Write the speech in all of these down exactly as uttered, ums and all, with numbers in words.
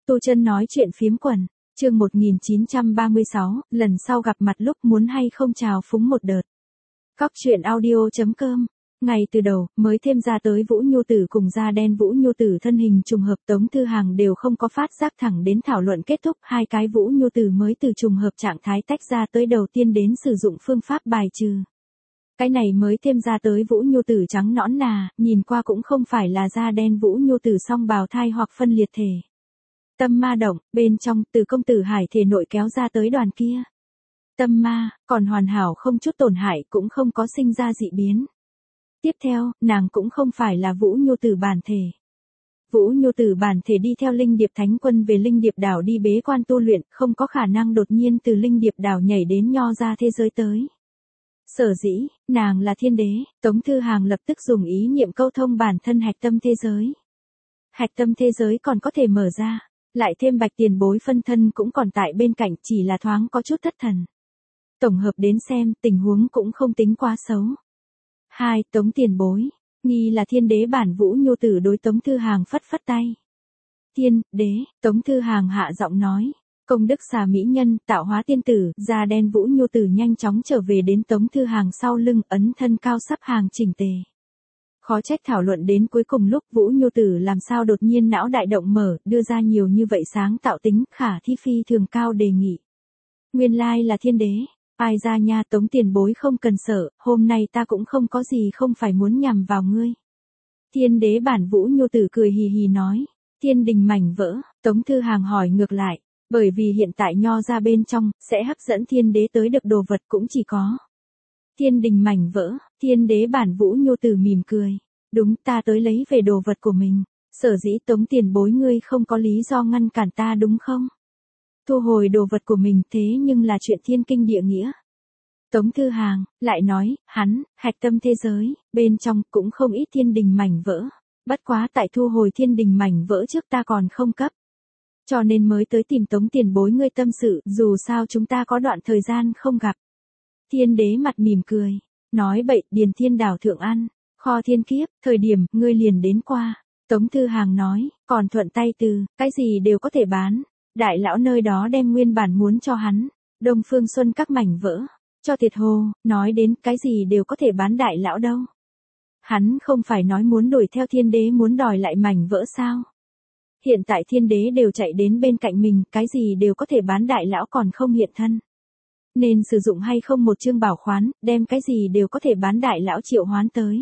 Tu Chân nói chuyện phiếm quần, chương một nghìn chín trăm ba mươi sáu, lần sau gặp mặt lúc muốn hay không chào phúng một đợt. Cóc truyện audio.com. Ngày từ đầu, mới thêm ra tới Vũ Nhu Tử cùng da đen Vũ Nhu Tử thân hình trùng hợp, Tống Thư Hàng đều không có phát giác, thẳng đến thảo luận kết thúc, hai cái Vũ Nhu Tử mới từ trùng hợp trạng thái tách ra tới đầu tiên đến sử dụng phương pháp bài trừ. Cái này mới thêm ra tới Vũ Nhu Tử trắng nõn nà, nhìn qua cũng không phải là da đen Vũ Nhu Tử song bào thai hoặc phân liệt thể. Tâm ma động, bên trong, từ công tử hải thể nội kéo ra tới đoàn kia. Tâm ma, còn hoàn hảo không chút tổn hại, cũng không có sinh ra dị biến. Tiếp theo, nàng cũng không phải là Vũ Nhu Tử bản thể. Vũ Nhu Tử bản thể đi theo Linh Điệp Thánh Quân về Linh Điệp đảo đi bế quan tu luyện, không có khả năng đột nhiên từ Linh Điệp đảo nhảy đến Nho ra thế giới tới. Sở dĩ, nàng là thiên đế, Tống Thư Hàng lập tức dùng ý niệm câu thông bản thân hạch tâm thế giới. Hạch tâm thế giới còn có thể mở ra, lại thêm Bạch Tiền Bối phân thân cũng còn tại bên cạnh, chỉ là thoáng có chút thất thần. Tổng hợp đến xem, tình huống cũng không tính quá xấu. Hai, Tống Tiền Bối, nghi là thiên đế bản Vũ Nhu Tử đối Tống Thư Hàng phất phất tay. Thiên, đế, Tống Thư Hàng hạ giọng nói. Công đức xà mỹ nhân, tạo hóa tiên tử, da đen Vũ Nhu Tử nhanh chóng trở về đến Tống Thư Hàng sau lưng, ấn thân cao sắp hàng chỉnh tề. Khó trách thảo luận đến cuối cùng lúc Vũ Nhu Tử làm sao đột nhiên não đại động mở, đưa ra nhiều như vậy sáng tạo tính, khả thi phi thường cao đề nghị. Nguyên lai là thiên đế, ai ra nha, Tống Tiền Bối không cần sợ, hôm nay ta cũng không có gì không phải muốn nhằm vào ngươi. Thiên đế bản Vũ Nhu Tử cười hì hì nói. Thiên đình mảnh vỡ, Tống Thư Hàng hỏi ngược lại. Bởi vì hiện tại Nho ra bên trong, sẽ hấp dẫn thiên đế tới được đồ vật cũng chỉ có thiên đình mảnh vỡ. Thiên đế bản Vũ Nhu Tử mỉm cười. Đúng, ta tới lấy về đồ vật của mình. Sở dĩ Tống Tiền Bối ngươi không có lý do ngăn cản ta đúng không? Thu hồi đồ vật của mình, thế nhưng là chuyện thiên kinh địa nghĩa. Tống Thư Hàng lại nói, hắn, hạch tâm thế giới, bên trong cũng không ít thiên đình mảnh vỡ. Bất quá tại thu hồi thiên đình mảnh vỡ trước ta còn không cấp. Cho nên mới tới tìm Tống Tiền Bối ngươi tâm sự, dù sao chúng ta có đoạn thời gian không gặp. Thiên đế mặt mỉm cười, nói bậy, Điền Thiên đảo thượng ăn, kho thiên kiếp, thời điểm, ngươi liền đến qua. Tống Thư Hàng nói, còn thuận tay từ, cái gì đều có thể bán. Đại lão nơi đó đem nguyên bản muốn cho hắn, Đông Phương Xuân các mảnh vỡ, cho thiệt hồ, nói đến cái gì đều có thể bán đại lão đâu. Hắn không phải nói muốn đuổi theo thiên đế muốn đòi lại mảnh vỡ sao? Hiện tại thiên đế đều chạy đến bên cạnh mình, cái gì đều có thể bán đại lão còn không hiện thân. Nên sử dụng hay không một chương bảo khoán, đem cái gì đều có thể bán đại lão triệu hoán tới.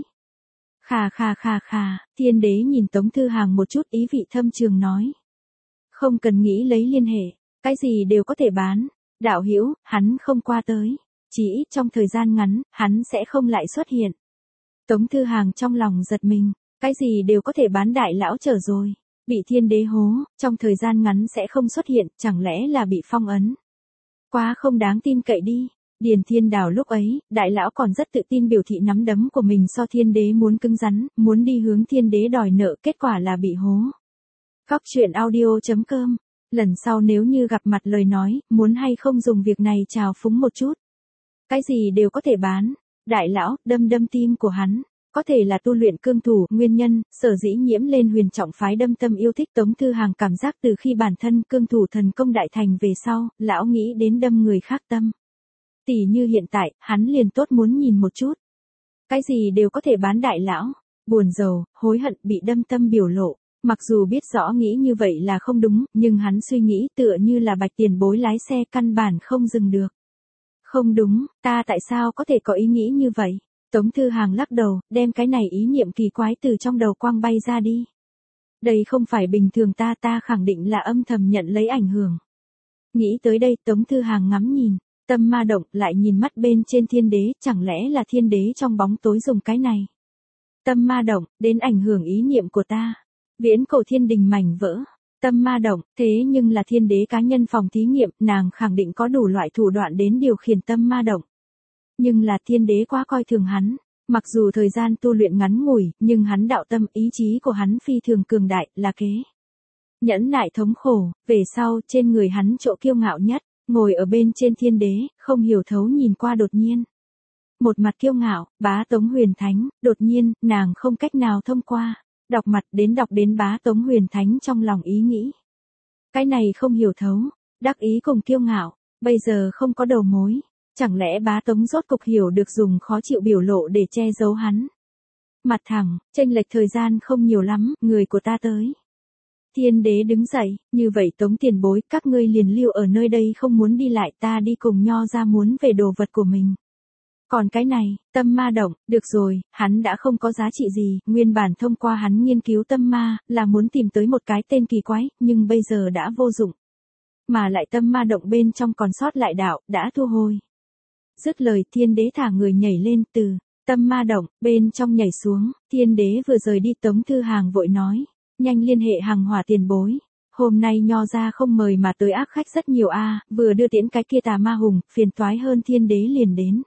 Khà khà khà khà, thiên đế nhìn Tống Thư Hàng một chút ý vị thâm trường nói. Không cần nghĩ lấy liên hệ, cái gì đều có thể bán. Đạo hữu, hắn không qua tới. Chỉ ít trong thời gian ngắn, hắn sẽ không lại xuất hiện. Tống Thư Hàng trong lòng giật mình, cái gì đều có thể bán đại lão trở rồi. Bị thiên đế hố, trong thời gian ngắn sẽ không xuất hiện, chẳng lẽ là bị phong ấn. Quá không đáng tin cậy đi. Điền Thiên đảo lúc ấy, đại lão còn rất tự tin biểu thị nắm đấm của mình so thiên đế muốn cứng rắn, muốn đi hướng thiên đế đòi nợ, kết quả là bị hố. Cóc truyện audio.com. Lần sau nếu như gặp mặt lời nói, muốn hay không dùng việc này chào phúng một chút. Cái gì đều có thể bán. Đại lão, đâm đâm tim của hắn. Có thể là tu luyện cương thủ, nguyên nhân, sở dĩ nhiễm lên huyền trọng phái đâm tâm yêu thích. Tống Thư Hàng cảm giác từ khi bản thân cương thủ thần công đại thành về sau, lão nghĩ đến đâm người khác tâm. Tỷ như hiện tại, hắn liền tốt muốn nhìn một chút. Cái gì đều có thể bán đại lão, buồn rầu, hối hận bị đâm tâm biểu lộ. Mặc dù biết rõ nghĩ như vậy là không đúng, nhưng hắn suy nghĩ tựa như là Bạch Tiền Bối lái xe căn bản không dừng được. Không đúng, ta tại sao có thể có ý nghĩ như vậy? Tống Thư Hàng lắc đầu, đem cái này ý niệm kỳ quái từ trong đầu quang bay ra đi. Đây không phải bình thường ta ta khẳng định là âm thầm nhận lấy ảnh hưởng. Nghĩ tới đây Tống Thư Hàng ngắm nhìn, tâm ma động lại nhìn mắt bên trên thiên đế, chẳng lẽ là thiên đế trong bóng tối dùng cái này. Tâm ma động, đến ảnh hưởng ý niệm của ta. Viễn cổ thiên đình mảnh vỡ. Tâm ma động, thế nhưng là thiên đế cá nhân phòng thí nghiệm, nàng khẳng định có đủ loại thủ đoạn đến điều khiển tâm ma động. Nhưng là thiên đế quá coi thường hắn, mặc dù thời gian tu luyện ngắn ngủi, nhưng hắn đạo tâm ý chí của hắn phi thường cường đại, là kế. Nhẫn nại thống khổ, về sau trên người hắn chỗ kiêu ngạo nhất, ngồi ở bên trên thiên đế, không hiểu thấu nhìn qua đột nhiên. Một mặt kiêu ngạo, bá Tống Huyền Thánh, đột nhiên, nàng không cách nào thông qua, đọc mặt đến đọc đến bá Tống Huyền Thánh trong lòng ý nghĩ. Cái này không hiểu thấu, đắc ý cùng kiêu ngạo, bây giờ không có đầu mối. Chẳng lẽ bá Tống rốt cục hiểu được dùng khó chịu biểu lộ để che giấu hắn. Mặt thẳng, chênh lệch thời gian không nhiều lắm, người của ta tới. Thiên đế đứng dậy, như vậy Tống tiền bối, các ngươi liền lưu ở nơi đây không muốn đi lại, ta đi cùng Nho ra muốn về đồ vật của mình. Còn cái này, tâm ma động, được rồi, hắn đã không có giá trị gì, nguyên bản thông qua hắn nghiên cứu tâm ma, là muốn tìm tới một cái tên kỳ quái, nhưng bây giờ đã vô dụng. Mà lại tâm ma động bên trong còn sót lại đạo, đã thu hồi. Dứt lời thiên đế thả người nhảy lên từ tâm ma động, bên trong nhảy xuống, thiên đế vừa rời đi Tống Thư Hàng vội nói, nhanh liên hệ Hằng Hỏa tiền bối. Hôm nay Nho ra không mời mà tới ác khách rất nhiều a, vừa đưa tiễn cái kia tà ma hùng, phiền toái hơn thiên đế liền đến.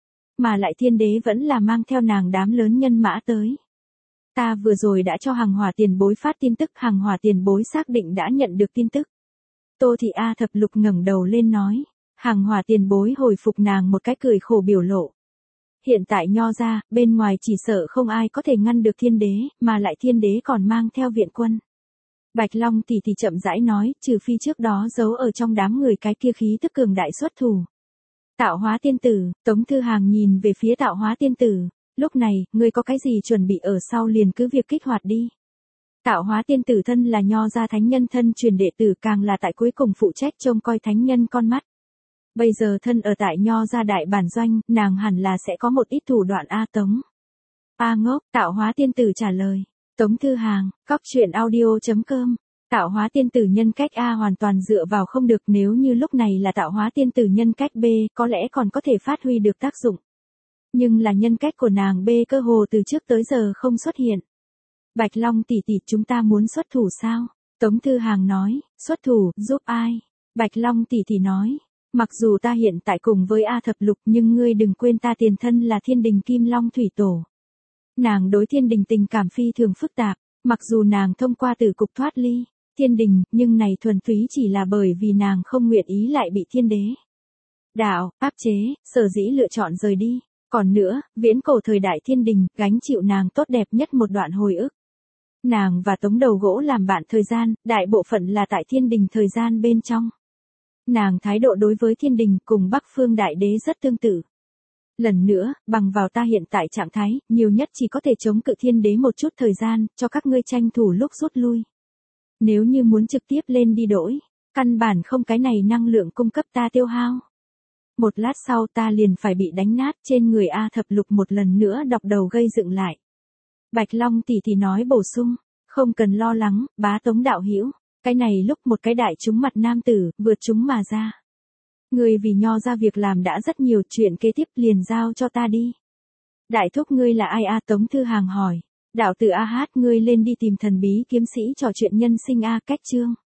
Mà lại thiên đế vẫn là mang theo nàng đám lớn nhân mã tới. Ta vừa rồi đã cho Hằng Hỏa tiền bối phát tin tức, Hằng Hỏa tiền bối xác định đã nhận được tin tức. Tô Thị A Thập Lục ngẩng đầu lên nói, Hằng Hỏa tiền bối hồi phục nàng một cái cười khổ biểu lộ. Hiện tại Nho ra, bên ngoài chỉ sợ không ai có thể ngăn được thiên đế, mà lại thiên đế còn mang theo viện quân. Bạch Long tỷ tỷ chậm rãi nói, trừ phi trước đó giấu ở trong đám người cái kia khí tức cường đại xuất thủ. Tạo Hóa tiên tử, Tống Thư Hàng nhìn về phía Tạo Hóa tiên tử, lúc này, ngươi có cái gì chuẩn bị ở sau liền cứ việc kích hoạt đi. Tạo Hóa tiên tử thân là Nho gia thánh nhân thân truyền đệ tử, càng là tại cuối cùng phụ trách trông coi thánh nhân con mắt. Bây giờ thân ở tại Nho gia đại bản doanh, nàng hẳn là sẽ có một ít thủ đoạn A Tống. A ngốc, Tạo Hóa tiên tử trả lời. Tống Thư Hàng, cóc truyện audio chấm com. Tạo Hóa tiên tử nhân cách A hoàn toàn dựa vào không được, nếu như lúc này là Tạo Hóa tiên tử nhân cách B, có lẽ còn có thể phát huy được tác dụng. Nhưng là nhân cách của nàng B cơ hồ từ trước tới giờ không xuất hiện. Bạch Long tỷ tỷ, chúng ta muốn xuất thủ sao? Tống Thư Hàng nói, xuất thủ, giúp ai? Bạch Long tỷ tỷ nói, mặc dù ta hiện tại cùng với A Thập Lục nhưng ngươi đừng quên ta tiền thân là Thiên Đình Kim Long Thủy Tổ. Nàng đối Thiên Đình tình cảm phi thường phức tạp, mặc dù nàng thông qua tử cục thoát ly Thiên Đình, nhưng này thuần túy chỉ là bởi vì nàng không nguyện ý lại bị thiên đế đạo áp chế, sở dĩ lựa chọn rời đi. Còn nữa, viễn cổ thời đại Thiên Đình, gánh chịu nàng tốt đẹp nhất một đoạn hồi ức. Nàng và Tống Đầu Gỗ làm bạn thời gian, đại bộ phận là tại Thiên Đình thời gian bên trong. Nàng thái độ đối với Thiên Đình cùng Bắc Phương Đại Đế rất tương tự. Lần nữa, bằng vào ta hiện tại trạng thái, nhiều nhất chỉ có thể chống cự thiên đế một chút thời gian, cho các ngươi tranh thủ lúc rút lui. Nếu như muốn trực tiếp lên đi đổi, căn bản không cái này năng lượng cung cấp ta tiêu hao. Một lát sau ta liền phải bị đánh nát, trên người A Thập Lục một lần nữa đọc đầu gây dựng lại. Bạch Long tỷ tỷ nói bổ sung, không cần lo lắng, bá Tống đạo hữu, cái này lúc một cái đại chúng mặt nam tử, vượt chúng mà ra. Ngươi vì Nho ra việc làm đã rất nhiều, chuyện kế tiếp liền giao cho ta đi. Đại thúc ngươi là ai A? Tống Thư Hàng hỏi. Đạo tử A Hát, ngươi lên đi tìm thần bí kiếm sĩ trò chuyện nhân sinh A. Cách chương.